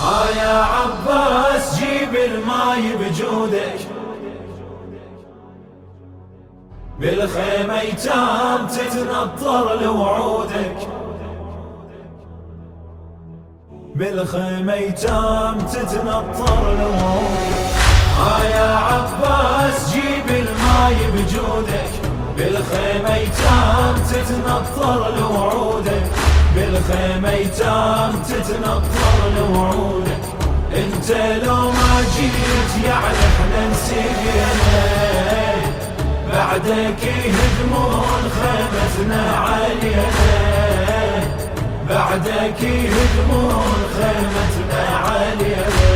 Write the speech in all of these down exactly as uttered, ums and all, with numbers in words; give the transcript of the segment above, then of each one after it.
ها يا عباس جيب الماي بجودك، بالخيمة يتام تتنطر لوعودك، بالخيمة يتام تتنطر لوعودك. ها يا عباس جيب الماي بجودك، بالخيمة يتام تتنطر لوعودك، بالخيمة يتام تتنطر لوعودك. انت لو ما جيت يعني احنا نسينا، بعدك يهدمون خيمتنا علينا، بعدك يهدمون خيمتنا علينا.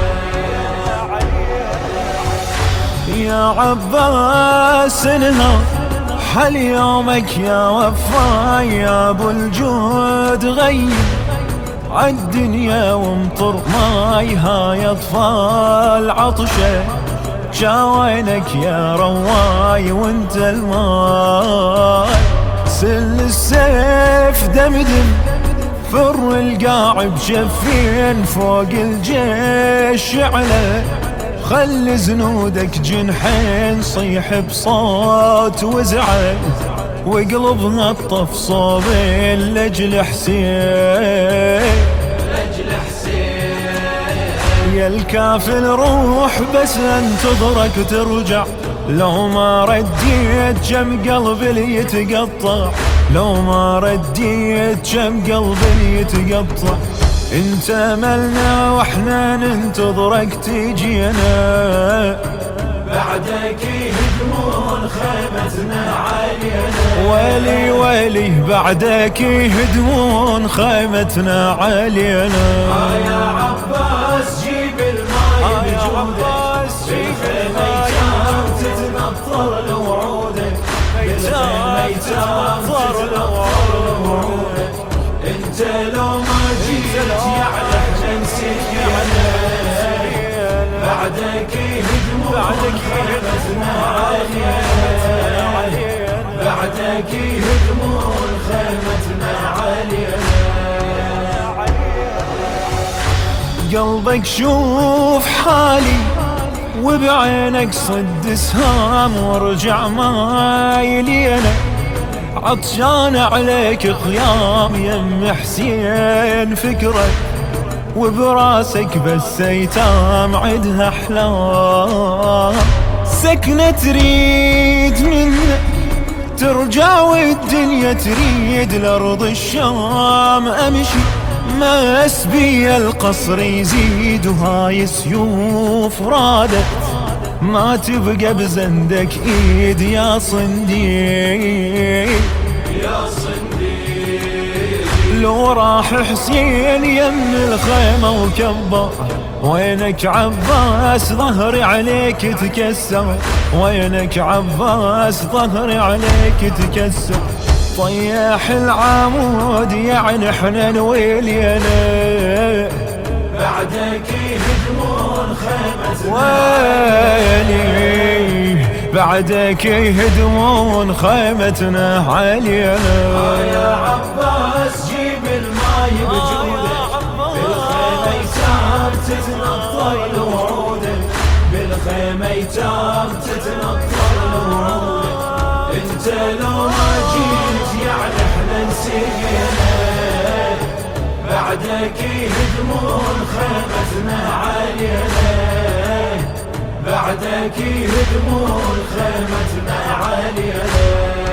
يا عباس انهار حل يومك يا وفاي، يا ابو الجود غيب عالدنيا وامطر ماي، هاي اطفال عطشه شاوينك يا رواي، وانت الماي سل السيف دمدم، فر القاع بجفين فوق الجيش على، خل زنودك جنحين صيح بصوت وزعل، وقلبنا الطف صوبين لاجل حسين، لاجل حسين. يا الكافل روح بس انتظرك ترجع، لو ما رديت جم قلبي يتقطع، لو ما رديت جم قلبي يتقطع. انت ملنا واحنا ننتظرك تجينا، بعدك يهدمون خيمتنا علينا. ويلي ويلي بعدك يهدمون خيمتنا علينا. ها يا عباس جيب الماي بجودك، بالخيمة يتام تتنطر لوعودك، بالخيمة يتام تتنطر لوعودك. انت لو ما جيت يعني احنا نسينا، بعدك يهدمون خيمتنا علينا، بعدك يهدمون خيمتنا علينا. قلبك شوف حالي وبعينك صد سهام، وارجع ما يلينا عطشان عليك خيام، يم حسين فكرك وبراسك بس ايتام عدها احلام، سكنة تريد منك ترجع والدنيا تريد، لارض الشام امشي ما اسبي القصر يزيد، وهاي سيوف رادت ما تبقى بزندك ايد يا صنديق، يا صنديق. لو راح حسين يم الخيمة وكبر، وينك عباس ظهري عليك تكسر، وينك عباس ظهري عليك تكسر. طيح العمود يعني احنا نويلينا، بعدك يهدمون خيمتنا ويلي بعدك يهدمون خيمتنا علينا. ها يا عباس جيب الماي بجودك، بالخيمة يتام تتنطر لوعودك، بالخيمة يتام تتنطر لوعودك. انت لو ما جيت يعني احنا نسينا، بعدك يهدمون خيمتنا علينا، بعدك يهدمون خيمتنا علينا.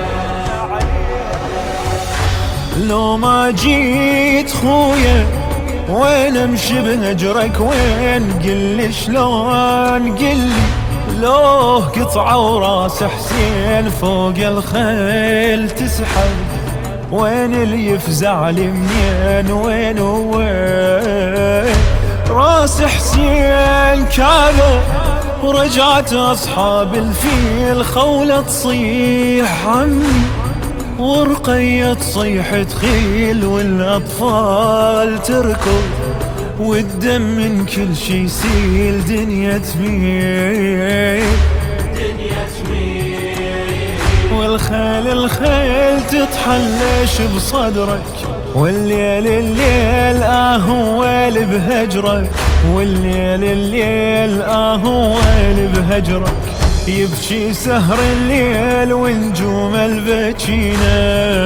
لو ما جيت خويا وين امشي بهجرك، وين قلي شلون قلي، لو قطعة وراس حسين فوق الخيل تسحب، وين اللي يفزع لي منين، وين وين راس حسين كذا، ورجعت اصحاب الفيل خولة تصيح عمي، ورقية صيحة خيل والاطفال تركض، والدم من كل شي يسيل، دنيا تميل دنيا تميل، والخيل الخيل تتحلش بصدرك، والليل الليل اهو ويل بهجرك، والليل الليل اهوال بهجرك، يبكي سهر الليل ونجوم البكينة.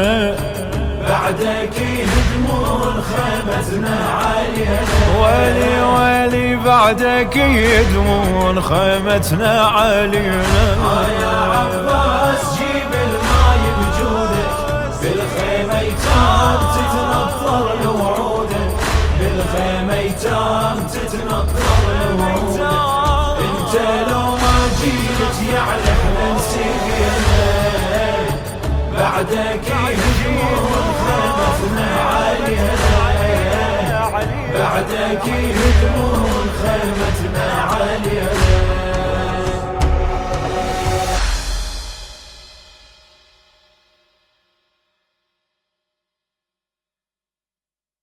بعدك يهدمون خيمتنا علينا، ويلي ويلي بعدك يدمون خيمتنا علينا. يا عباس جيب الماي بجودك، بالخيمة يتام تتنطر لوعودك، بالخيمة يتام تتنطر لوعودك. انت لو ما جيت يعني احنا نسينا، بعدك يهجمون خيمتنا علينا.